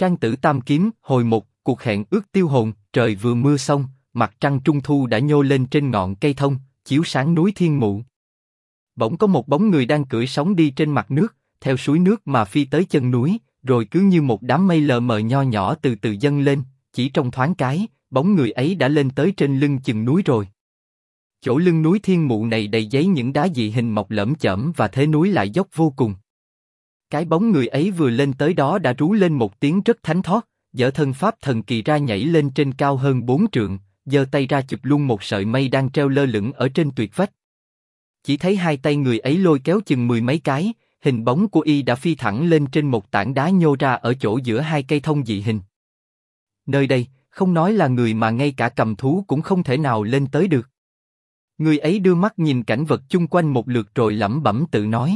Trang Tử Tam Kiếm, hồi 1, cuộc hẹn ước tiêu hồn. Trời vừa mưa xong, mặt trăng trung thu đã nhô lên trên ngọn cây thông, chiếu sáng núi Thiên Mụ. Bỗng có một bóng người đang cưỡi sóng đi trên mặt nước, theo suối nước mà phi tới chân núi, rồi cứ như một đám mây lờ mờ nho nhỏ từ từ dâng lên, chỉ trong thoáng cái, bóng người ấy đã lên tới trên lưng chừng núi rồi. Chỗ lưng núi Thiên Mụ này đầy giấy những đá dị hình mọc lởm chởm và thế núi lại dốc vô cùng. Cái bóng người ấy vừa lên tới đó đã rú lên một tiếng rất thánh thót, giở thân pháp thần kỳ ra nhảy lên trên cao hơn 4 trượng, giơ tay ra chụp luôn một sợi mây đang treo lơ lửng ở trên tuyệt vách. Chỉ thấy hai tay người ấy lôi kéo chừng 10 mấy cái, hình bóng của y đã phi thẳng lên trên một tảng đá nhô ra ở chỗ giữa hai cây thông dị hình. Nơi đây, không nói là người mà ngay cả cầm thú cũng không thể nào lên tới được. Người ấy đưa mắt nhìn cảnh vật chung quanh một lượt rồi lẩm bẩm tự nói: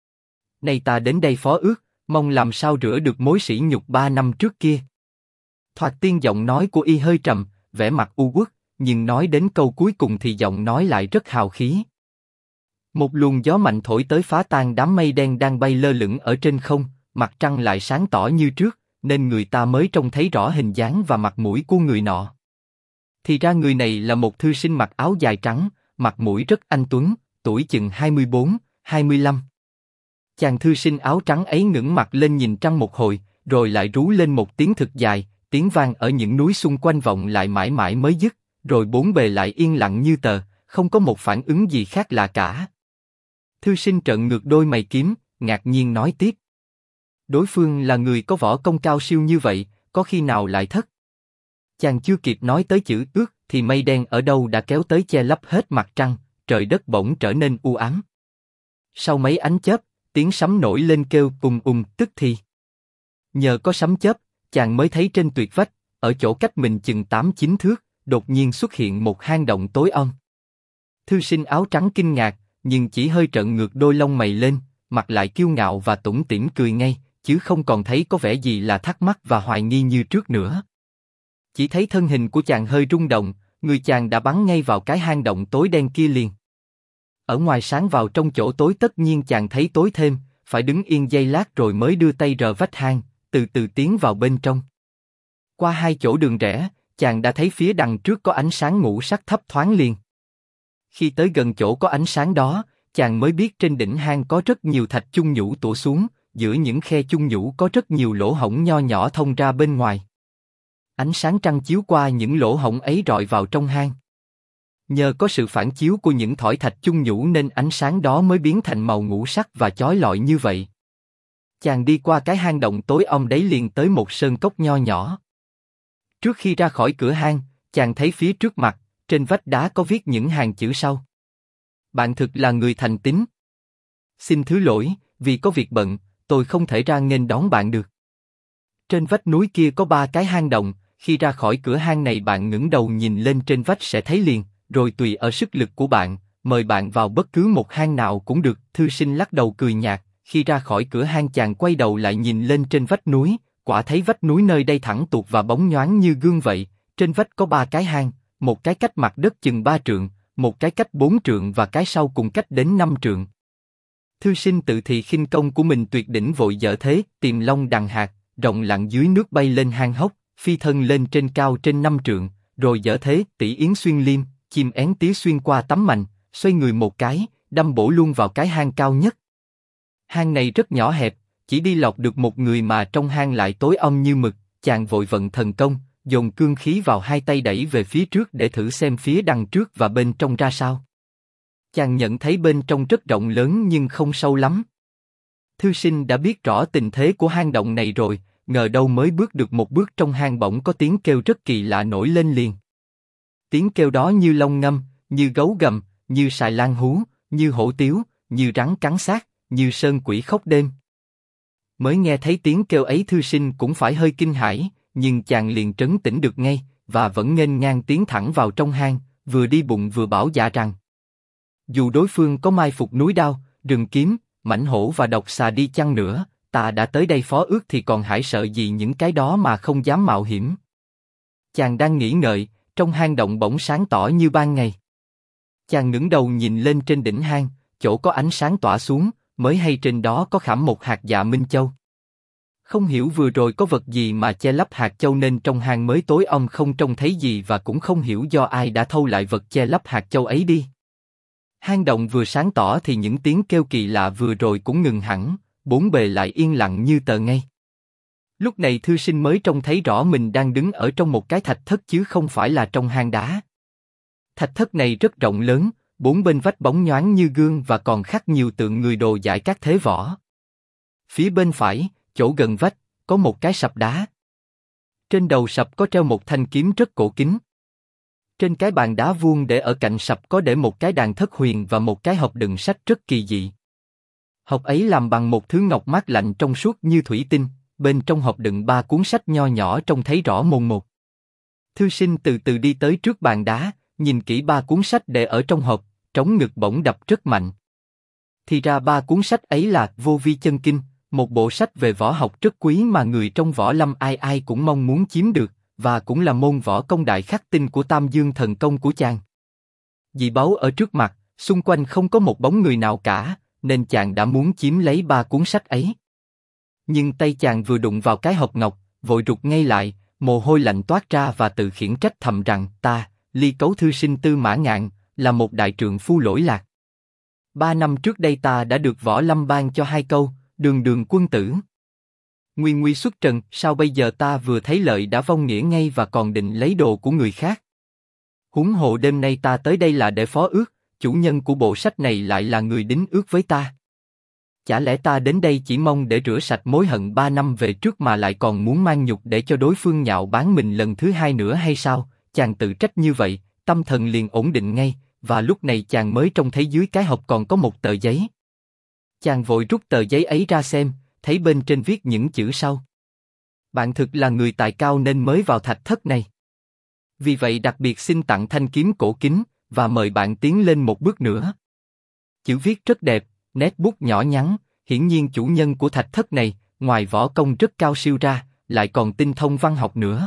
Này ta đến đây phó ước, mong làm sao rửa được mối sỉ nhục 3 năm trước kia. Thoạt tiên giọng nói của y hơi trầm, vẻ mặt u uất, nhưng nói đến câu cuối cùng thì giọng nói lại rất hào khí. Một luồng gió mạnh thổi tới phá tan đám mây đen đang bay lơ lửng ở trên không, mặt trăng lại sáng tỏ như trước, nên người ta mới trông thấy rõ hình dáng và mặt mũi của người nọ. Thì ra người này là một thư sinh mặc áo dài trắng, mặt mũi rất anh tuấn, tuổi chừng 24, 25. Chàng thư sinh áo trắng ấy ngẩng mặt lên nhìn trăng một hồi, rồi lại rú lên một tiếng thực dài, tiếng vang ở những núi xung quanh vọng lại mãi mãi mới dứt, rồi bốn bề lại yên lặng như tờ, không có một phản ứng gì khác lạ cả. Thư sinh trợn ngược đôi mày kiếm, ngạc nhiên nói tiếp: Đối phương là người có võ công cao siêu như vậy, có khi nào lại thất? Chàng chưa kịp nói tới chữ ước, thì mây đen ở đâu đã kéo tới che lấp hết mặt trăng, trời đất bỗng trở nên u ám. Sau mấy ánh chớp, tiếng sấm nổi lên kêu tức thì. Nhờ có sấm chớp, chàng mới thấy trên tuyệt vách, ở chỗ cách mình chừng 8-9 thước, đột nhiên xuất hiện một hang động tối om. Thư sinh áo trắng kinh ngạc, nhưng chỉ hơi trợn ngược đôi lông mày lên, mặt lại kiêu ngạo và tủm tỉm cười ngay, chứ không còn thấy có vẻ gì là thắc mắc và hoài nghi như trước nữa. Chỉ thấy thân hình của chàng hơi rung động, người chàng đã bắn ngay vào cái hang động tối đen kia liền. Ở ngoài sáng vào trong chỗ tối tất nhiên chàng thấy tối thêm, phải đứng yên giây lát rồi mới đưa tay rờ vách hang, từ từ tiến vào bên trong. Qua hai chỗ đường rẽ, chàng đã thấy phía đằng trước có ánh sáng ngũ sắc thấp thoáng liền. Khi tới gần chỗ có ánh sáng đó, chàng mới biết trên đỉnh hang có rất nhiều thạch chung nhũ tủa xuống, giữa những khe chung nhũ có rất nhiều lỗ hổng nho nhỏ thông ra bên ngoài. Ánh sáng trăng chiếu qua những lỗ hổng ấy rọi vào trong hang. Nhờ có sự phản chiếu của những thỏi thạch chung nhũ nên ánh sáng đó mới biến thành màu ngũ sắc và chói lọi như vậy. Chàng đi qua cái hang động tối om đấy liền tới một sơn cốc nho nhỏ. Trước khi ra khỏi cửa hang, chàng thấy phía trước mặt, trên vách đá có viết những hàng chữ sau: Bạn thực là người thành tín. Xin thứ lỗi, vì có việc bận, tôi không thể ra nghênh đón bạn được. Trên vách núi kia có 3 cái hang động, khi ra khỏi cửa hang này bạn ngẩng đầu nhìn lên trên vách sẽ thấy liền, rồi tùy ở sức lực của bạn, mời bạn vào bất cứ một hang nào cũng được. Thư sinh lắc đầu cười nhạt, khi ra khỏi cửa hang chàng quay đầu lại nhìn lên trên vách núi, quả thấy vách núi nơi đây thẳng tuột và bóng nhoáng như gương vậy, trên vách có 3 cái hang, một cái cách mặt đất chừng 3 trượng, một cái cách 4 trượng và cái sau cùng cách đến 5 trượng. Thư sinh tự thì khinh công của mình tuyệt đỉnh vội dở thế, tìm long đằng hạt, rộng lặng dưới nước bay lên hang hốc, phi thân lên trên cao trên 5 trượng, rồi dở thế tỷ yến xuyên liêm, chim én tía xuyên qua tấm mành, xoay người một cái, đâm bổ luôn vào cái hang cao nhất. Hang này rất nhỏ hẹp, chỉ đi lọt được một người mà trong hang lại tối om như mực. Chàng vội vận thần công, dồn cương khí vào hai tay đẩy về phía trước để thử xem phía đằng trước và bên trong ra sao. Chàng nhận thấy bên trong rất rộng lớn nhưng không sâu lắm. Thư sinh đã biết rõ tình thế của hang động này rồi, ngờ đâu mới bước được một bước trong hang bỗng có tiếng kêu rất kỳ lạ nổi lên liền. Tiếng kêu đó như long ngâm, như gấu gầm, như sài lan hú, như hổ tiếu, như rắn cắn xác, như sơn quỷ khóc đêm. Mới nghe thấy tiếng kêu ấy thư sinh cũng phải hơi kinh hãi, nhưng chàng liền trấn tĩnh được ngay, và vẫn nghênh ngang tiến thẳng vào trong hang, vừa đi bụng vừa bảo dạ rằng: Dù đối phương có mai phục núi đao, rừng kiếm, mãnh hổ và độc xà đi chăng nữa, ta đã tới đây phó ước thì còn hãi sợ gì những cái đó mà không dám mạo hiểm. Chàng đang nghĩ ngợi, trong hang động bỗng sáng tỏ như ban ngày. Chàng ngẩng đầu nhìn lên trên đỉnh hang, chỗ có ánh sáng tỏa xuống, mới hay trên đó có khảm một hạt dạ minh châu. Không hiểu vừa rồi có vật gì mà che lấp hạt châu nên trong hang mới tối om không trông thấy gì và cũng không hiểu do ai đã thâu lại vật che lấp hạt châu ấy đi. Hang động vừa sáng tỏ thì những tiếng kêu kỳ lạ vừa rồi cũng ngừng hẳn, bốn bề lại yên lặng như tờ ngây. Lúc này thư sinh mới trông thấy rõ mình đang đứng ở trong một cái thạch thất chứ không phải là trong hang đá. Thạch thất này rất rộng lớn, bốn bên vách bóng nhoáng như gương và còn khắc nhiều tượng người đồ giải các thế võ. Phía bên phải, chỗ gần vách, có một cái sập đá. Trên đầu sập có treo một thanh kiếm rất cổ kính. Trên cái bàn đá vuông để ở cạnh sập có để một cái đàn thất huyền và một cái hộp đựng sách rất kỳ dị. Hộp ấy làm bằng một thứ ngọc mát lạnh trong suốt như thủy tinh, bên trong hộp đựng 3 cuốn sách nho nhỏ trông thấy rõ mồn một. Thư sinh từ từ đi tới trước bàn đá, nhìn kỹ 3 cuốn sách để ở trong hộp, trống ngực bỗng đập rất mạnh. Thì ra 3 cuốn sách ấy là Vô Vi Chân Kinh, một bộ sách về võ học rất quý mà người trong võ lâm ai ai cũng mong muốn chiếm được, và cũng là môn võ công đại khắc tinh của Tam Dương thần công của chàng. Dị báu ở trước mặt, xung quanh không có một bóng người nào cả, nên chàng đã muốn chiếm lấy 3 cuốn sách ấy. Nhưng tay chàng vừa đụng vào cái hộp ngọc, vội rụt ngay lại, mồ hôi lạnh toát ra và tự khiển trách thầm rằng ta, Ly Cấu thư sinh Tư Mã Ngạn, là một đại trượng phu lỗi lạc. 3 năm trước đây ta đã được võ lâm ban cho 2 câu, đường đường quân tử. Nguy nguy xuất trần, sao bây giờ ta vừa thấy lợi đã vong nghĩa ngay và còn định lấy đồ của người khác. Huống hồ đêm nay ta tới đây là để phó ước, chủ nhân của bộ sách này lại là người đính ước với ta. Chả lẽ ta đến đây chỉ mong để rửa sạch mối hận 3 năm về trước mà lại còn muốn mang nhục để cho đối phương nhạo báng mình lần thứ 2 nữa hay sao? Chàng tự trách như vậy, tâm thần liền ổn định ngay, và lúc này chàng mới trông thấy dưới cái hộp còn có một tờ giấy. Chàng vội rút tờ giấy ấy ra xem, thấy bên trên viết những chữ sau. Bạn thực là người tài cao nên mới vào thạch thất này. Vì vậy đặc biệt xin tặng thanh kiếm cổ kính, và mời bạn tiến lên một bước nữa. Chữ viết rất đẹp, nét bút nhỏ nhắn, hiển nhiên chủ nhân của thạch thất này, ngoài võ công rất cao siêu ra, lại còn tinh thông văn học nữa.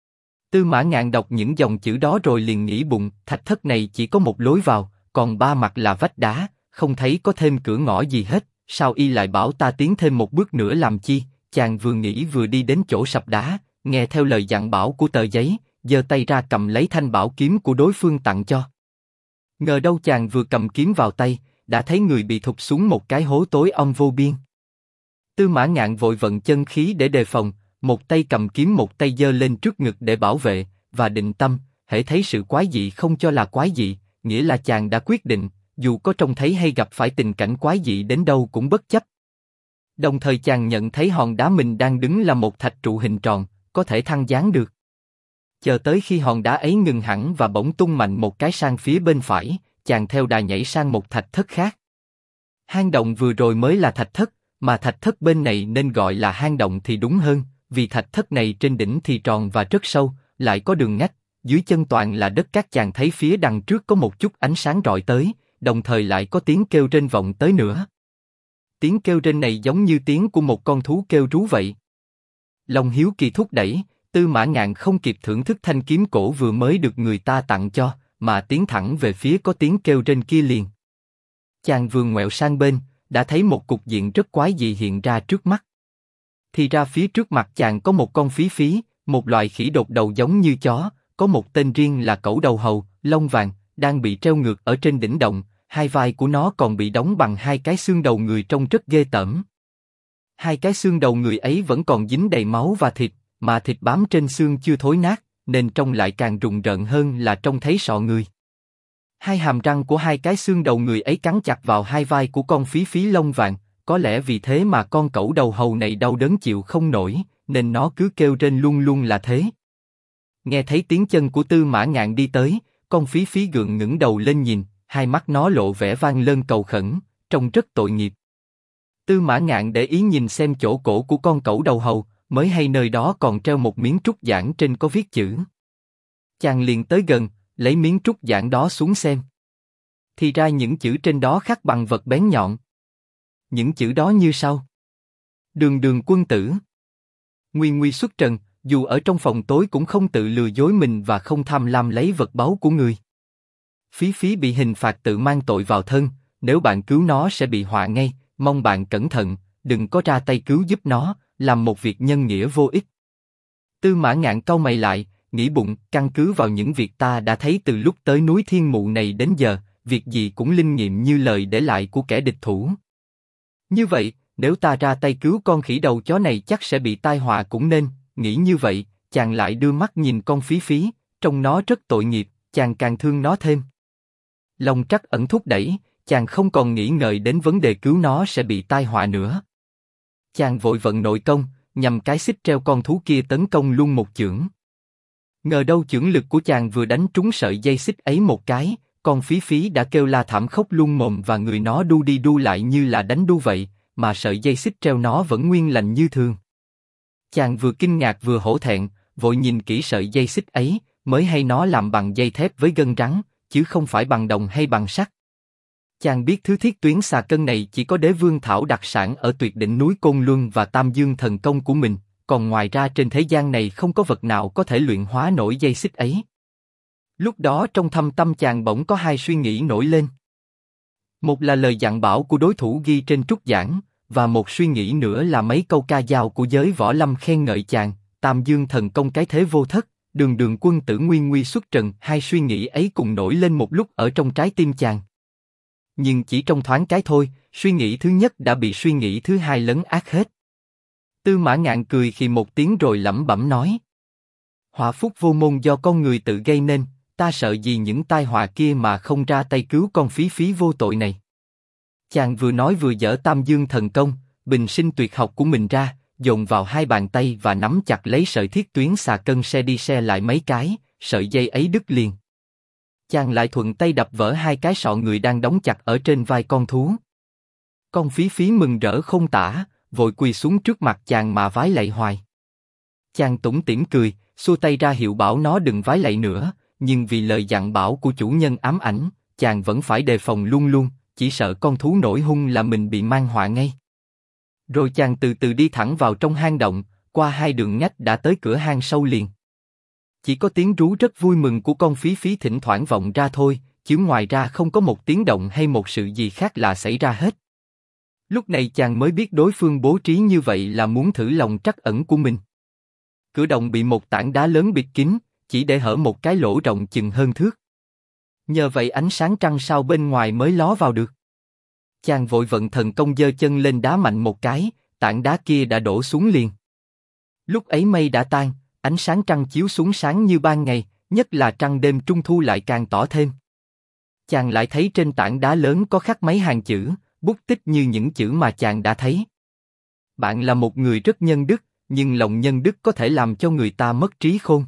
Tư Mã Ngạn đọc những dòng chữ đó rồi liền nghĩ bụng, thạch thất này chỉ có một lối vào, còn 3 mặt là vách đá, không thấy có thêm cửa ngõ gì hết, sao y lại bảo ta tiến thêm một bước nữa làm chi? Chàng vừa nghĩ vừa đi đến chỗ sập đá, nghe theo lời dặn bảo của tờ giấy, giơ tay ra cầm lấy thanh bảo kiếm của đối phương tặng cho. Ngờ đâu chàng vừa cầm kiếm vào tay, đã thấy người bị thụt xuống một cái hố tối om vô biên. Tư Mã Ngạn vội vận chân khí để đề phòng, một tay cầm kiếm một tay giơ lên trước ngực để bảo vệ, và định tâm, hễ thấy sự quái dị không cho là quái dị, nghĩa là chàng đã quyết định, dù có trông thấy hay gặp phải tình cảnh quái dị đến đâu cũng bất chấp. Đồng thời chàng nhận thấy hòn đá mình đang đứng là một thạch trụ hình tròn, có thể thăng dáng được. Chờ tới khi hòn đá ấy ngừng hẳn và bỗng tung mạnh một cái sang phía bên phải, chàng theo đà nhảy sang một thạch thất khác. Hang động vừa rồi mới là thạch thất, mà thạch thất bên này nên gọi là hang động thì đúng hơn, vì thạch thất này trên đỉnh thì tròn và rất sâu, lại có đường ngách, dưới chân toàn là đất cát. Chàng thấy phía đằng trước có một chút ánh sáng rọi tới, đồng thời lại có tiếng kêu rên vọng tới nữa. Tiếng kêu rên này giống như tiếng của một con thú kêu rú vậy. Lòng hiếu kỳ thúc đẩy, Tư Mã Ngạn không kịp thưởng thức thanh kiếm cổ vừa mới được người ta tặng cho, mà tiến thẳng về phía có tiếng kêu rên kia liền. Chàng vừa ngoẹo sang bên, đã thấy một cục diện rất quái dị hiện ra trước mắt. Thì ra phía trước mặt chàng có một con phí phí, một loài khỉ đột đầu giống như chó, có một tên riêng là cẩu đầu hầu, lông vàng, đang bị treo ngược ở trên đỉnh động, hai vai của nó còn bị đóng bằng 2 cái xương đầu người trông rất ghê tởm. 2 cái xương đầu người ấy vẫn còn dính đầy máu và thịt, mà thịt bám trên xương chưa thối nát, nên trông lại càng rùng rợn hơn là trông thấy sọ người. 2 hàm răng của 2 cái xương đầu người ấy cắn chặt vào 2 vai của con phí phí lông vàng, có lẽ vì thế mà con cẩu đầu hầu này đau đớn chịu không nổi, nên nó cứ kêu rên luôn luôn là thế. Nghe thấy tiếng chân của Tư Mã Ngạn đi tới, con phí phí gượng ngẩng đầu lên nhìn, hai mắt nó lộ vẻ van lơn cầu khẩn, trông rất tội nghiệp. Tư Mã Ngạn để ý nhìn xem chỗ cổ của con cẩu đầu hầu, mới hay nơi đó còn treo một miếng trúc giản trên có viết chữ. Chàng liền tới gần, lấy miếng trúc giản đó xuống xem. Thì ra những chữ trên đó khắc bằng vật bén nhọn. Những chữ đó như sau: Đường đường quân tử, nguy nguy xuất trần, dù ở trong phòng tối cũng không tự lừa dối mình và không tham lam lấy vật báu của người. Phí phí bị hình phạt tự mang tội vào thân, nếu bạn cứu nó sẽ bị họa ngay, mong bạn cẩn thận, đừng có ra tay cứu giúp nó, làm một việc nhân nghĩa vô ích. Tư Mã Ngạn cau mày lại, nghĩ bụng, căn cứ vào những việc ta đã thấy từ lúc tới núi Thiên Mụ này đến giờ, việc gì cũng linh nghiệm như lời để lại của kẻ địch thủ. Như vậy, nếu ta ra tay cứu con khỉ đầu chó này chắc sẽ bị tai họa cũng nên, nghĩ như vậy, chàng lại đưa mắt nhìn con Phí Phí, trông nó rất tội nghiệp, chàng càng thương nó thêm. Lòng trắc ẩn thúc đẩy, chàng không còn nghĩ ngợi đến vấn đề cứu nó sẽ bị tai họa nữa. Chàng vội vận nội công, nhằm cái xích treo con thú kia tấn công luôn một chưởng. Ngờ đâu chưởng lực của chàng vừa đánh trúng sợi dây xích ấy một cái, con Phí Phí đã kêu la thảm khóc luôn mồm và người nó đu đi đu lại như là đánh đu vậy, mà sợi dây xích treo nó vẫn nguyên lành như thường. Chàng vừa kinh ngạc vừa hổ thẹn, vội nhìn kỹ sợi dây xích ấy, mới hay nó làm bằng dây thép với gân rắn, chứ không phải bằng đồng hay bằng sắt. Chàng biết thứ thiết tuyến xà cân này chỉ có Đế Vương Thảo đặc sản ở tuyệt đỉnh núi Côn Luân và Tam Dương thần công của mình, còn ngoài ra trên thế gian này không có vật nào có thể luyện hóa nổi dây xích ấy. Lúc đó trong thâm tâm chàng bỗng có hai suy nghĩ nổi lên. Một là lời dặn bảo của đối thủ ghi trên trúc giảng, và một suy nghĩ nữa là mấy câu ca dao của giới võ lâm khen ngợi chàng, Tam Dương thần công cái thế vô thất, đường đường quân tử nguy nguy xuất trần. Hai suy nghĩ ấy cùng nổi lên một lúc ở trong trái tim chàng. Nhưng chỉ trong thoáng cái thôi, suy nghĩ thứ nhất đã bị suy nghĩ thứ hai lấn át hết. Tư Mã Ngạn cười khi một tiếng rồi lẩm bẩm nói: họa phúc vô môn do con người tự gây nên, ta sợ gì những tai họa kia mà không ra tay cứu con Phí Phí vô tội này. Chàng vừa nói vừa giở Tam Dương thần công, bình sinh tuyệt học của mình ra, dồn vào hai bàn tay và nắm chặt lấy sợi thiết tuyến xà cân xe đi xe lại mấy cái, sợi dây ấy đứt liền. Chàng lại thuận tay đập vỡ hai cái sọ người đang đóng chặt ở trên vai con thú. Con Phí Phí mừng rỡ không tả, vội quỳ xuống trước mặt chàng mà vái lạy hoài. Chàng tủm tỉm cười, xua tay ra hiệu bảo nó đừng vái lạy nữa, nhưng vì lời dặn bảo của chủ nhân ám ảnh, chàng vẫn phải đề phòng luôn luôn, chỉ sợ con thú nổi hung là mình bị mang họa ngay. Rồi chàng từ từ đi thẳng vào trong hang động, qua hai đường ngách đã tới cửa hang sâu liền. Chỉ có tiếng rú rất vui mừng của con Phí Phí thỉnh thoảng vọng ra thôi, chứ ngoài ra không có một tiếng động hay một sự gì khác lạ xảy ra hết. Lúc này chàng mới biết đối phương bố trí như vậy là muốn thử lòng trắc ẩn của mình. Cửa động bị một tảng đá lớn bịt kín, chỉ để hở một cái lỗ rộng chừng hơn thước. Nhờ vậy ánh sáng trăng sao bên ngoài mới ló vào được. Chàng vội vận thần công giơ chân lên đá mạnh một cái, tảng đá kia đã đổ xuống liền. Lúc ấy mây đã tan, ánh sáng trăng chiếu xuống sáng như ban ngày, nhất là trăng đêm trung thu lại càng tỏ thêm. Chàng lại thấy trên tảng đá lớn có khắc mấy hàng chữ, bút tích như những chữ mà chàng đã thấy. Bạn là một người rất nhân đức, nhưng lòng nhân đức có thể làm cho người ta mất trí khôn.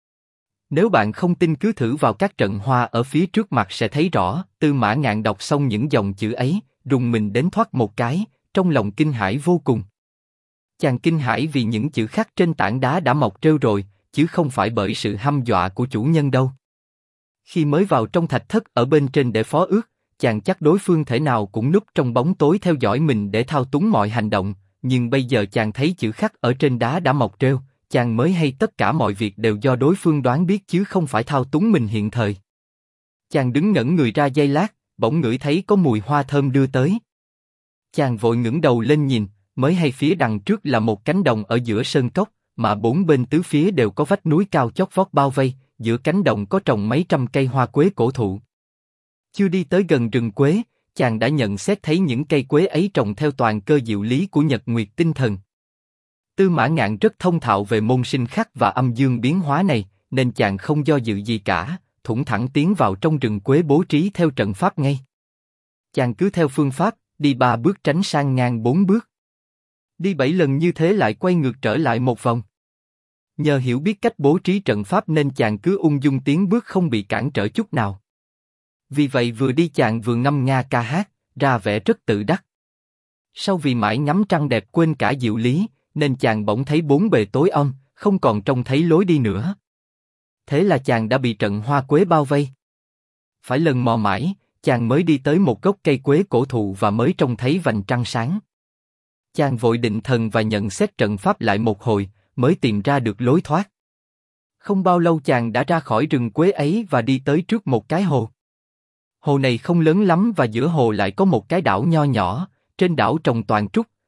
Nếu bạn không tin cứ thử vào các trận hoa ở phía trước mặt sẽ thấy rõ. Tư Mã Ngạn đọc xong những dòng chữ ấy, rùng mình đến thoát một cái, trong lòng kinh hãi vô cùng. Chàng kinh hãi vì những chữ khắc trên tảng đá đã mọc rêu rồi, chứ không phải bởi sự hăm dọa của chủ nhân đâu. Khi mới vào trong thạch thất ở bên trên để phó ước, chàng chắc đối phương thể nào cũng núp trong bóng tối theo dõi mình để thao túng mọi hành động, nhưng bây giờ chàng thấy chữ khắc ở trên đá đã mọc rêu, chàng mới hay tất cả mọi việc đều do đối phương đoán biết chứ không phải thao túng mình hiện thời. Chàng đứng ngẩn người ra giây lát, bỗng ngửi thấy có mùi hoa thơm đưa tới. Chàng vội ngẩng đầu lên nhìn, mới hay phía đằng trước là một cánh đồng ở giữa sơn cốc, mà bốn bên tứ phía đều có vách núi cao chót vót bao vây, giữa cánh đồng có trồng mấy trăm cây hoa quế cổ thụ. Chưa đi tới gần rừng quế, chàng đã nhận xét thấy những cây quế ấy trồng theo toàn cơ diệu lý của Nhật Nguyệt tinh thần. Tư Mã Ngạn rất thông thạo về môn sinh khắc và âm dương biến hóa này, nên chàng không do dự gì cả, thủng thẳng tiến vào trong rừng quế bố trí theo trận pháp ngay. Chàng cứ theo phương pháp, đi 3 bước tránh sang ngang 4 bước. Đi 7 lần như thế lại quay ngược trở lại một vòng. Nhờ hiểu biết cách bố trí trận pháp nên chàng cứ ung dung tiến bước không bị cản trở chút nào. Vì vậy vừa đi chàng vừa ngâm nga ca hát, ra vẻ rất tự đắc. Sau vì mãi ngắm trăng đẹp quên cả diệu lý, nên chàng bỗng thấy bốn bề tối om, không còn trông thấy lối đi nữa. Thế là chàng đã bị trận hoa quế bao vây. Phải lần mò mãi, chàng mới đi tới một gốc cây quế cổ thụ và mới trông thấy vành trăng sáng. Chàng vội định thần và nhận xét trận pháp lại một hồi, mới tìm ra được lối thoát. Không bao lâu chàng đã ra khỏi rừng quế ấy và đi tới trước một cái hồ. Hồ này không lớn lắm và giữa hồ lại có một cái đảo nho nhỏ, trên đảo trồng toàn trúc,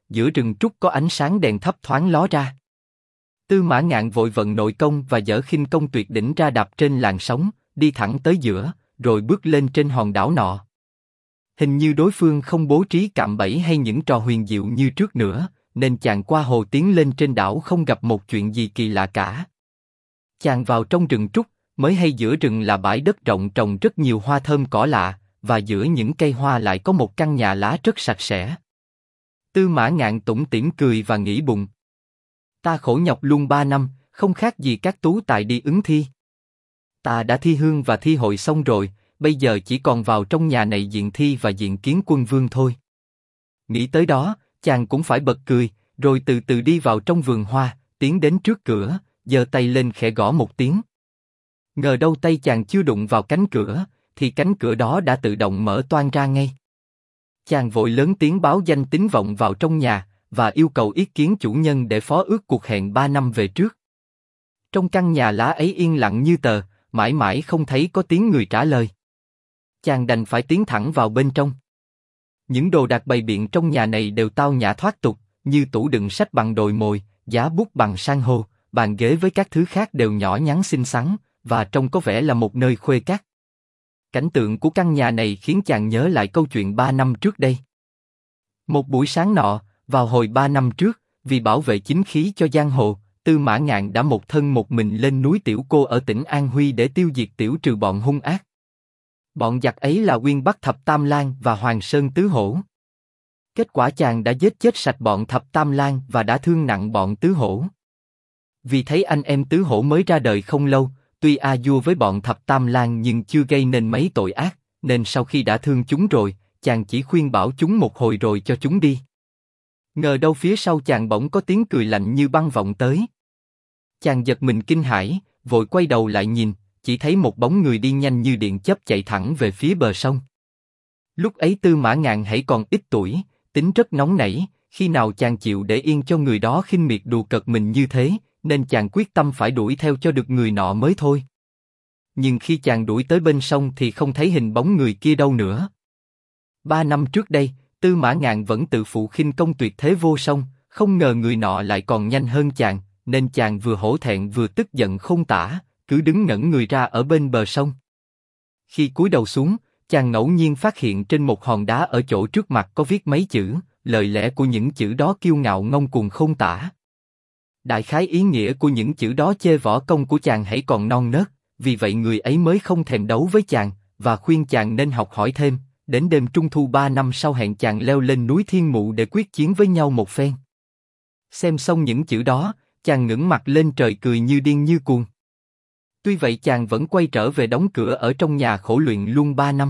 giữa rừng trúc có ánh sáng đèn thấp thoáng ló ra. Tư Mã Ngạn vội vận nội công và dở khinh công tuyệt đỉnh ra đạp trên làn sóng, đi thẳng tới giữa, rồi bước lên trên hòn đảo nọ. Hình như đối phương không bố trí cạm bẫy hay những trò huyền diệu như trước nữa, nên chàng qua hồ tiến lên trên đảo không gặp một chuyện gì kỳ lạ cả. Chàng vào trong rừng trúc, mới hay giữa rừng là bãi đất rộng trồng rất nhiều hoa thơm cỏ lạ, và giữa những cây hoa lại có một căn nhà lá rất sạch sẽ. Tư Mã Ngạn tủm tỉm cười và nghĩ bụng: ta khổ nhọc luôn 3 năm, không khác gì các tú tài đi ứng thi. Ta đã thi hương và thi hội xong rồi, bây giờ chỉ còn vào trong nhà này diện thi và diện kiến quân vương thôi. Nghĩ tới đó, chàng cũng phải bật cười, rồi từ từ đi vào trong vườn hoa, tiến đến trước cửa, giơ tay lên khẽ gõ một tiếng. Ngờ đâu tay chàng chưa đụng vào cánh cửa, thì cánh cửa đó đã tự động mở toang ra ngay. Chàng vội lớn tiếng báo danh tín vọng vào trong nhà, và yêu cầu ý kiến chủ nhân để phó ước cuộc hẹn 3 năm về trước. Trong căn nhà lá ấy yên lặng như tờ, mãi mãi không thấy có tiếng người trả lời. Chàng đành phải tiến thẳng vào bên trong. Những đồ đạc bày biện trong nhà này đều tao nhã thoát tục, như tủ đựng sách bằng đồi mồi, giá bút bằng san hô, bàn ghế với các thứ khác đều nhỏ nhắn xinh xắn, và trông có vẻ là một nơi khuê các. Cảnh tượng của căn nhà này khiến chàng nhớ lại câu chuyện 3 năm trước đây. Một buổi sáng nọ, vào hồi 3 năm trước, vì bảo vệ chính khí cho giang hồ, Tư Mã Ngạn đã một thân một mình lên núi Tiểu Cô ở tỉnh An Huy để tiêu diệt tiểu trừ bọn hung ác. Bọn giặc ấy là Uyên Bắc Thập Tam Lang và Hoàng Sơn Tứ Hổ. Kết quả chàng đã giết chết sạch bọn Thập Tam Lang và đã thương nặng bọn Tứ Hổ. Vì thấy anh em Tứ Hổ mới ra đời không lâu, tuy a vua với bọn Thập Tam Lang nhưng chưa gây nên mấy tội ác, nên sau khi đã thương chúng rồi, chàng chỉ khuyên bảo chúng một hồi rồi cho chúng đi. Ngờ đâu phía sau chàng bỗng có tiếng cười lạnh như băng vọng tới. Chàng giật mình kinh hãi, vội quay đầu lại nhìn, chỉ thấy một bóng người đi nhanh như điện chớp chạy thẳng về phía bờ sông. Lúc ấy Tư Mã Ngạn hãy còn ít tuổi, tính rất nóng nảy, khi nào chàng chịu để yên cho người đó khinh miệt đùa cợt mình như thế, nên chàng quyết tâm phải đuổi theo cho được người nọ mới thôi. Nhưng khi chàng đuổi tới bên sông thì không thấy hình bóng người kia đâu nữa. 3 năm trước đây, Tư Mã Ngạn vẫn tự phụ khinh công tuyệt thế vô song, không ngờ người nọ lại còn nhanh hơn chàng, nên chàng vừa hổ thẹn vừa tức giận không tả, cứ đứng ngẩn người ra ở bên bờ sông. Khi cúi đầu xuống, chàng ngẫu nhiên phát hiện trên một hòn đá ở chỗ trước mặt có viết mấy chữ, lời lẽ của những chữ đó kiêu ngạo ngông cuồng không tả. Đại khái ý nghĩa của những chữ đó chê võ công của chàng hãy còn non nớt, vì vậy người ấy mới không thèm đấu với chàng, và khuyên chàng nên học hỏi thêm. Đến đêm trung thu 3 năm sau hẹn chàng leo lên núi Thiên Mụ để quyết chiến với nhau một phen. Xem xong những chữ đó, chàng ngẩng mặt lên trời cười như điên như cuồng. Tuy vậy chàng vẫn quay trở về đóng cửa ở trong nhà khổ luyện luôn 3 năm.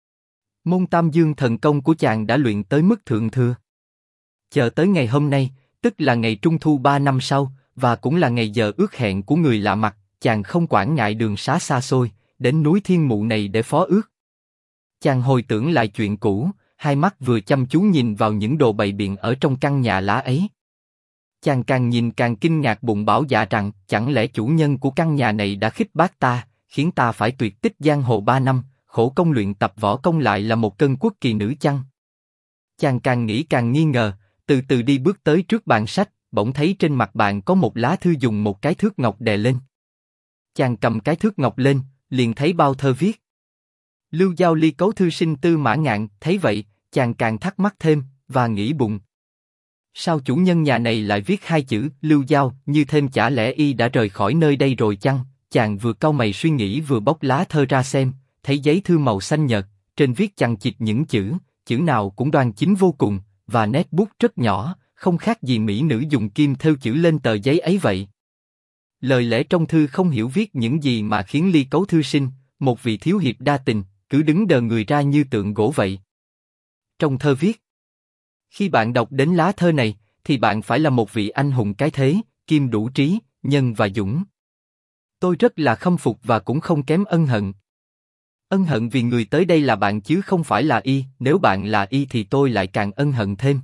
Môn Tam Dương thần công của chàng đã luyện tới mức thượng thừa. Chờ tới ngày hôm nay, tức là ngày trung thu 3 năm sau, và cũng là ngày giờ ước hẹn của người lạ mặt, chàng không quản ngại đường xá xa xôi, đến núi Thiên Mụ này để phó ước. Chàng hồi tưởng lại chuyện cũ, hai mắt vừa chăm chú nhìn vào những đồ bày biện ở trong căn nhà lá ấy. Chàng càng nhìn càng kinh ngạc, bụng bảo dạ rằng chẳng lẽ chủ nhân của căn nhà này đã khích bác ta, khiến ta phải tuyệt tích giang hồ 3 năm, khổ công luyện tập võ công lại là một cân quốc kỳ nữ chăng? Chàng càng nghĩ càng nghi ngờ, từ từ đi bước tới trước bàn sách, bỗng thấy trên mặt bàn có một lá thư dùng một cái thước ngọc đè lên. Chàng cầm cái thước ngọc lên, liền thấy bao thơ viết. Lưu Giao ly cấu thư sinh Tư Mã Ngạn. Thấy vậy, chàng càng thắc mắc thêm, và nghĩ bụng. Sao chủ nhân nhà này lại viết hai chữ Lưu Giao, như thêm chả lẽ y đã rời khỏi nơi đây rồi chăng? Chàng vừa cau mày suy nghĩ vừa bóc lá thơ ra xem, thấy giấy thư màu xanh nhợt, trên viết chằng chịt những chữ nào cũng đoan chính vô cùng, và nét bút rất nhỏ, không khác gì mỹ nữ dùng kim thêu chữ lên tờ giấy ấy vậy. Lời lẽ trong thư không hiểu viết những gì mà khiến ly cấu thư sinh, một vị thiếu hiệp đa tình, cứ đứng đờ người ra như tượng gỗ vậy. Trong thơ viết: khi bạn đọc đến lá thơ này, thì bạn phải là một vị anh hùng cái thế, kim đủ trí, nhân và dũng. Tôi rất là khâm phục và cũng không kém ân hận. Ân hận vì người tới đây là bạn chứ không phải là y, nếu bạn là y thì tôi lại càng ân hận thêm.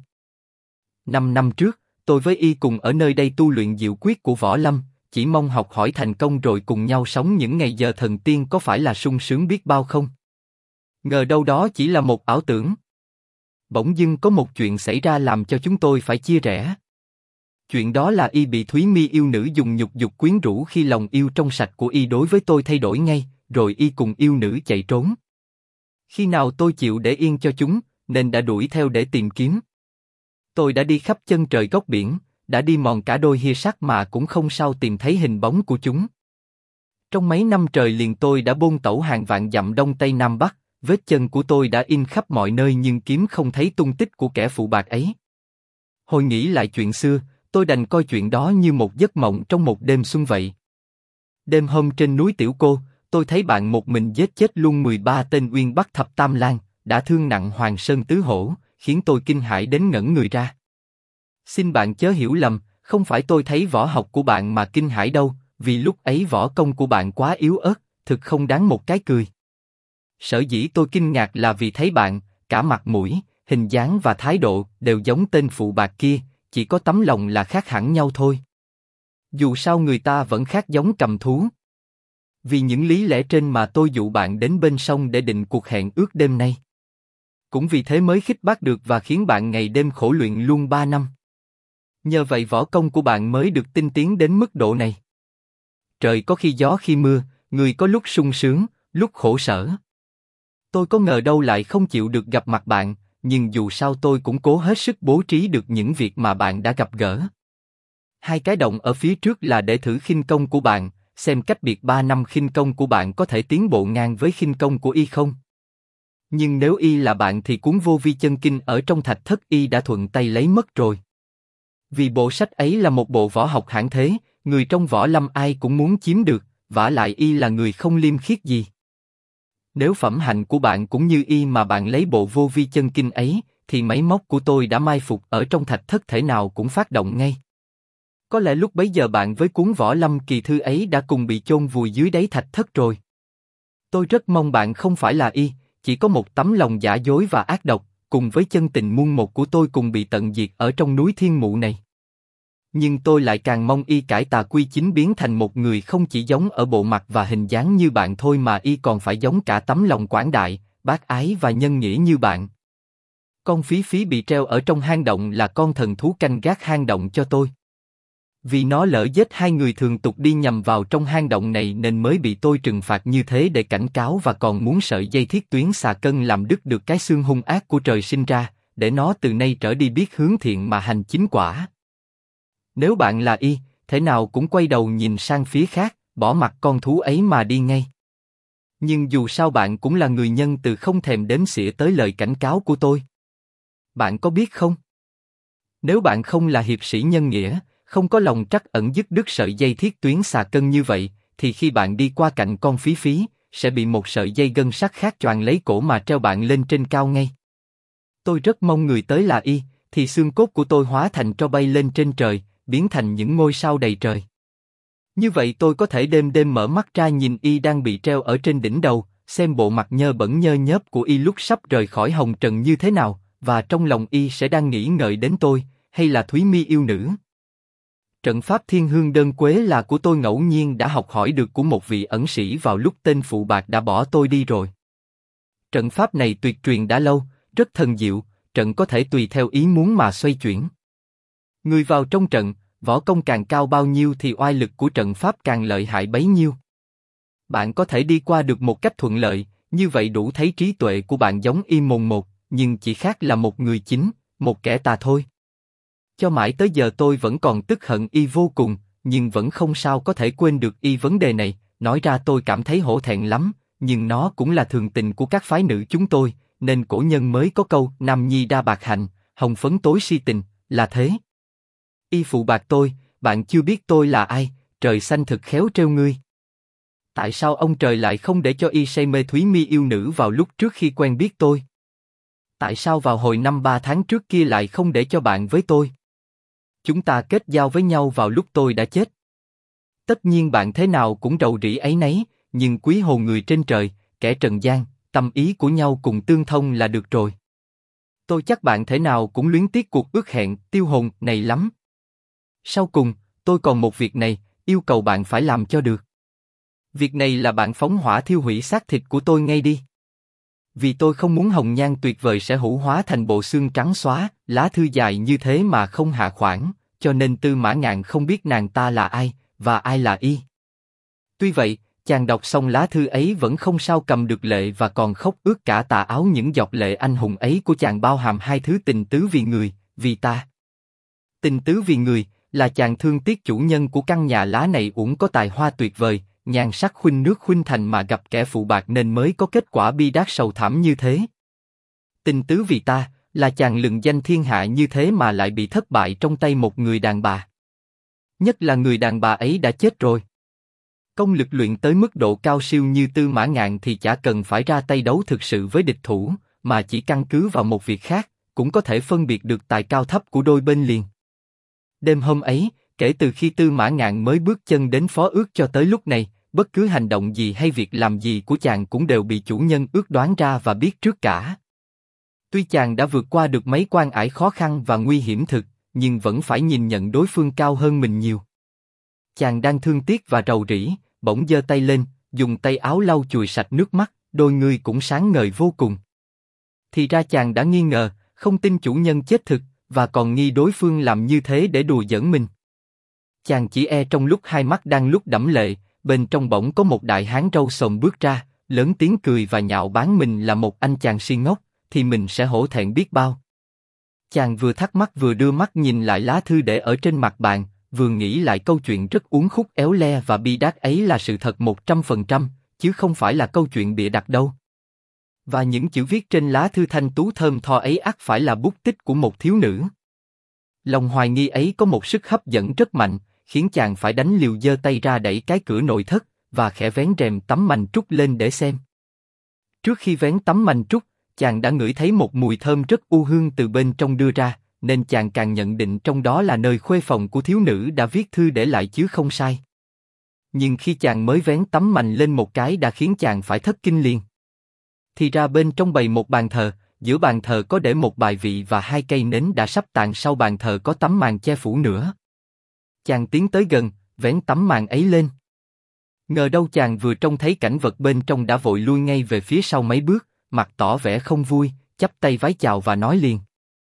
5 năm trước, tôi với y cùng ở nơi đây tu luyện diệu quyết của võ lâm, chỉ mong học hỏi thành công rồi cùng nhau sống những ngày giờ thần tiên, có phải là sung sướng biết bao không? Ngờ đâu đó chỉ là một ảo tưởng. Bỗng dưng có một chuyện xảy ra làm cho chúng tôi phải chia rẽ. Chuyện đó là y bị Thúy Mi yêu nữ dùng nhục dục quyến rũ khi lòng yêu trong sạch của y đối với tôi thay đổi ngay, rồi y cùng yêu nữ chạy trốn. Khi nào tôi chịu để yên cho chúng, nên đã đuổi theo để tìm kiếm. Tôi đã đi khắp chân trời góc biển, đã đi mòn cả đôi hia sắt mà cũng không sao tìm thấy hình bóng của chúng. Trong mấy năm trời liền tôi đã bôn tẩu hàng vạn dặm đông tây nam bắc, vết chân của tôi đã in khắp mọi nơi nhưng kiếm không thấy tung tích của kẻ phụ bạc ấy. Hồi nghĩ lại chuyện xưa, tôi đành coi chuyện đó như một giấc mộng trong một đêm xuân vậy. Đêm hôm trên núi Tiểu Cô, tôi thấy bạn một mình giết chết luôn 13 tên Uyên Bắc Thập Tam Lang, đã thương nặng Hoàng Sơn Tứ Hổ, khiến tôi kinh hãi đến ngẩn người ra. Xin bạn chớ hiểu lầm, không phải tôi thấy võ học của bạn mà kinh hãi đâu, vì lúc ấy võ công của bạn quá yếu ớt, thực không đáng một cái cười. Sở dĩ tôi kinh ngạc là vì thấy bạn, cả mặt mũi, hình dáng và thái độ đều giống tên phụ bạc kia, chỉ có tấm lòng là khác hẳn nhau thôi. Dù sao người ta vẫn khác giống cầm thú. Vì những lý lẽ trên mà tôi dụ bạn đến bên sông để định cuộc hẹn ước đêm nay. Cũng vì thế mới khích bác được và khiến bạn ngày đêm khổ luyện luôn 3 năm. Nhờ vậy võ công của bạn mới được tinh tiến đến mức độ này. Trời có khi gió khi mưa, người có lúc sung sướng, lúc khổ sở. Tôi có ngờ đâu lại không chịu được gặp mặt bạn, nhưng dù sao tôi cũng cố hết sức bố trí được những việc mà bạn đã gặp gỡ. 2 cái động ở phía trước là để thử khinh công của bạn, xem cách biệt 3 năm khinh công của bạn có thể tiến bộ ngang với khinh công của y không. Nhưng nếu y là bạn thì cuốn vô vi chân kinh ở trong thạch thất y đã thuận tay lấy mất rồi. Vì bộ sách ấy là một bộ võ học hạng thế, người trong võ lâm ai cũng muốn chiếm được, vả lại y là người không liêm khiết gì. Nếu phẩm hạnh của bạn cũng như y mà bạn lấy bộ vô vi chân kinh ấy, thì máy móc của tôi đã mai phục ở trong thạch thất thể nào cũng phát động ngay. Có lẽ lúc bấy giờ bạn với cuốn võ lâm kỳ thư ấy đã cùng bị chôn vùi dưới đáy thạch thất rồi. Tôi rất mong bạn không phải là y, chỉ có một tấm lòng giả dối và ác độc, cùng với chân tình muôn một của tôi cùng bị tận diệt ở trong núi thiên mụ này. Nhưng tôi lại càng mong y cải tà quy chính biến thành một người không chỉ giống ở bộ mặt và hình dáng như bạn thôi mà y còn phải giống cả tấm lòng quảng đại, bác ái và nhân nghĩa như bạn. Con Phí Phí bị treo ở trong hang động là con thần thú canh gác hang động cho tôi. Vì nó lỡ giết 2 người thường tục đi nhầm vào trong hang động này nên mới bị tôi trừng phạt như thế để cảnh cáo và còn muốn sợi dây thiết tuyến xà cân làm đứt được cái xương hung ác của trời sinh ra, để nó từ nay trở đi biết hướng thiện mà hành chính quả. Nếu bạn là y, thế nào cũng quay đầu nhìn sang phía khác, bỏ mặc con thú ấy mà đi ngay. Nhưng dù sao bạn cũng là người nhân từ không thèm đếm xỉa tới lời cảnh cáo của tôi. Bạn có biết không? Nếu bạn không là hiệp sĩ nhân nghĩa, không có lòng trắc ẩn dứt đứt sợi dây thiết tuyến xà cân như vậy, thì khi bạn đi qua cạnh con Phí Phí, sẽ bị một sợi dây gân sắt khác choàng lấy cổ mà treo bạn lên trên cao ngay. Tôi rất mong người tới là y, thì xương cốt của tôi hóa thành tro bay lên trên trời, biến thành những ngôi sao đầy trời. Như vậy tôi có thể đêm đêm mở mắt ra nhìn y đang bị treo ở trên đỉnh đầu, xem bộ mặt nhơ bẩn nhơ nhớp của y lúc sắp rời khỏi hồng trần như thế nào, và trong lòng y sẽ đang nghĩ ngợi đến tôi, hay là Thúy Mi yêu nữ. Trận pháp Thiên Hương Đơn Quế là của tôi ngẫu nhiên đã học hỏi được của một vị ẩn sĩ vào lúc tên phụ bạc đã bỏ tôi đi rồi. Trận pháp này tuyệt truyền đã lâu, rất thần diệu, trận có thể tùy theo ý muốn mà xoay chuyển. Người vào trong trận, võ công càng cao bao nhiêu thì oai lực của trận pháp càng lợi hại bấy nhiêu. Bạn có thể đi qua được một cách thuận lợi, như vậy đủ thấy trí tuệ của bạn giống y mồn một, nhưng chỉ khác là một người chính, một kẻ tà thôi. Cho mãi tới giờ tôi vẫn còn tức hận y vô cùng, nhưng vẫn không sao có thể quên được y vấn đề này, nói ra tôi cảm thấy hổ thẹn lắm, nhưng nó cũng là thường tình của các phái nữ chúng tôi, nên cổ nhân mới có câu nam nhi đa bạc hành, hồng phấn tối si tình, là thế. Y phụ bạc tôi, bạn chưa biết tôi là ai, trời xanh thực khéo trêu ngươi. Tại sao ông trời lại không để cho y say mê Thúy Mi yêu nữ vào lúc trước khi quen biết tôi? Tại sao vào hồi năm 3 tháng trước kia lại không để cho bạn với tôi? Chúng ta kết giao với nhau vào lúc tôi đã chết. Tất nhiên bạn thế nào cũng rầu rĩ ấy nấy, nhưng quý hồn người trên trời, kẻ trần gian, tâm ý của nhau cùng tương thông là được rồi. Tôi chắc bạn thế nào cũng luyến tiếc cuộc ước hẹn tiêu hồn này lắm. Sau cùng, tôi còn một việc này, yêu cầu bạn phải làm cho được. Việc này là bạn phóng hỏa thiêu hủy xác thịt của tôi ngay đi. Vì tôi không muốn hồng nhan tuyệt vời sẽ hữu hóa thành bộ xương trắng xóa, lá thư dài như thế mà không hạ khoản, cho nên Tư Mã Ngạn không biết nàng ta là ai, và ai là y. Tuy vậy, chàng đọc xong lá thư ấy vẫn không sao cầm được lệ và còn khóc ướt cả tà áo. Những giọt lệ anh hùng ấy của chàng bao hàm hai thứ tình tứ vì người, vì ta. Tình tứ vì người là chàng thương tiếc chủ nhân của căn nhà lá này uổng có tài hoa tuyệt vời, nhan sắc khuynh nước khuynh thành mà gặp kẻ phụ bạc nên mới có kết quả bi đát sầu thảm như thế. Tình tứ vì ta là chàng lừng danh thiên hạ như thế mà lại bị thất bại trong tay một người đàn bà. Nhất là người đàn bà ấy đã chết rồi. Công lực luyện tới mức độ cao siêu như Tư Mã Ngạn thì chả cần phải ra tay đấu thực sự với địch thủ, mà chỉ căn cứ vào một việc khác, cũng có thể phân biệt được tài cao thấp của đôi bên liền. Đêm hôm ấy, kể từ khi Tư Mã Ngạn mới bước chân đến Phó Ước cho tới lúc này, bất cứ hành động gì hay việc làm gì của chàng cũng đều bị chủ nhân ước đoán ra và biết trước cả. Tuy chàng đã vượt qua được mấy quan ải khó khăn và nguy hiểm thực, nhưng vẫn phải nhìn nhận đối phương cao hơn mình nhiều. Chàng đang thương tiếc và rầu rĩ, bỗng giơ tay lên, dùng tay áo lau chùi sạch nước mắt, đôi người cũng sáng ngời vô cùng. Thì ra chàng đã nghi ngờ, không tin chủ nhân chết thực, và còn nghi đối phương làm như thế để đùa giỡn mình. Chàng chỉ e trong lúc hai mắt đang lúc đẫm lệ, bên trong bỗng có một đại hán râu sồm bước ra, lớn tiếng cười và nhạo báng mình là một anh chàng si ngốc, thì mình sẽ hổ thẹn biết bao. Chàng vừa thắc mắc vừa đưa mắt nhìn lại lá thư để ở trên mặt bàn, vừa nghĩ lại câu chuyện rất uốn khúc éo le và bi đát ấy là sự thật 100%, chứ không phải là câu chuyện bịa đặt đâu. Và những chữ viết trên lá thư thanh tú thơm tho ấy ắt phải là bút tích của một thiếu nữ. Lòng hoài nghi ấy có một sức hấp dẫn rất mạnh, khiến chàng phải đánh liều giơ tay ra đẩy cái cửa nội thất, và khẽ vén rèm tấm mành trúc lên để xem. Trước khi vén tấm mành trúc, chàng đã ngửi thấy một mùi thơm rất u hương từ bên trong đưa ra, nên chàng càng nhận định trong đó là nơi khuê phòng của thiếu nữ đã viết thư để lại chứ không sai. Nhưng khi chàng mới vén tấm mành lên một cái đã khiến chàng phải thất kinh liền. Thì ra bên trong bày một bàn thờ, giữa bàn thờ có để một bài vị và hai cây nến đã sắp tàn, sau bàn thờ có tấm màn che phủ nữa. Chàng tiến tới gần, vén tấm màn ấy lên. Ngờ đâu chàng vừa trông thấy cảnh vật bên trong đã vội lui ngay về phía sau mấy bước, mặt tỏ vẻ không vui, chắp tay vái chào và nói liền: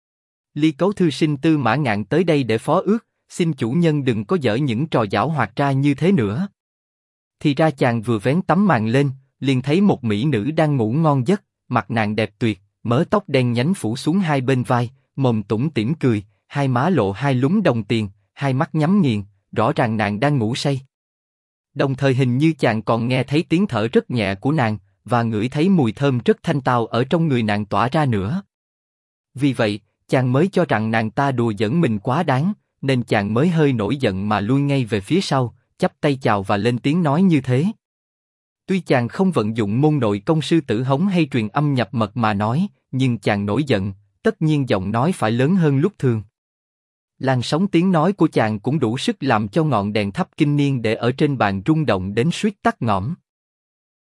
Ly Cấu thư sinh Tư Mã Ngạn tới đây để phó ước, xin chủ nhân đừng có dở những trò giảo hoạt ra như thế nữa. Thì ra chàng vừa vén tấm màn lên, liền thấy một mỹ nữ đang ngủ ngon giấc, mặt nàng đẹp tuyệt, mớ tóc đen nhánh phủ xuống hai bên vai, mồm tủm tỉm cười, hai má lộ hai lúm đồng tiền, hai mắt nhắm nghiền, rõ ràng nàng đang ngủ say. Đồng thời hình như chàng còn nghe thấy tiếng thở rất nhẹ của nàng, và ngửi thấy mùi thơm rất thanh tao ở trong người nàng tỏa ra nữa. Vì vậy, chàng mới cho rằng nàng ta đùa giỡn mình quá đáng, nên chàng mới hơi nổi giận mà lui ngay về phía sau, chắp tay chào và lên tiếng nói như thế. Tuy chàng không vận dụng môn nội công sư tử hống hay truyền âm nhập mật mà nói, nhưng chàng nổi giận, tất nhiên giọng nói phải lớn hơn lúc thường. Làn sóng tiếng nói của chàng cũng đủ sức làm cho ngọn đèn thắp kinh niên để ở trên bàn rung động đến suýt tắt ngõm.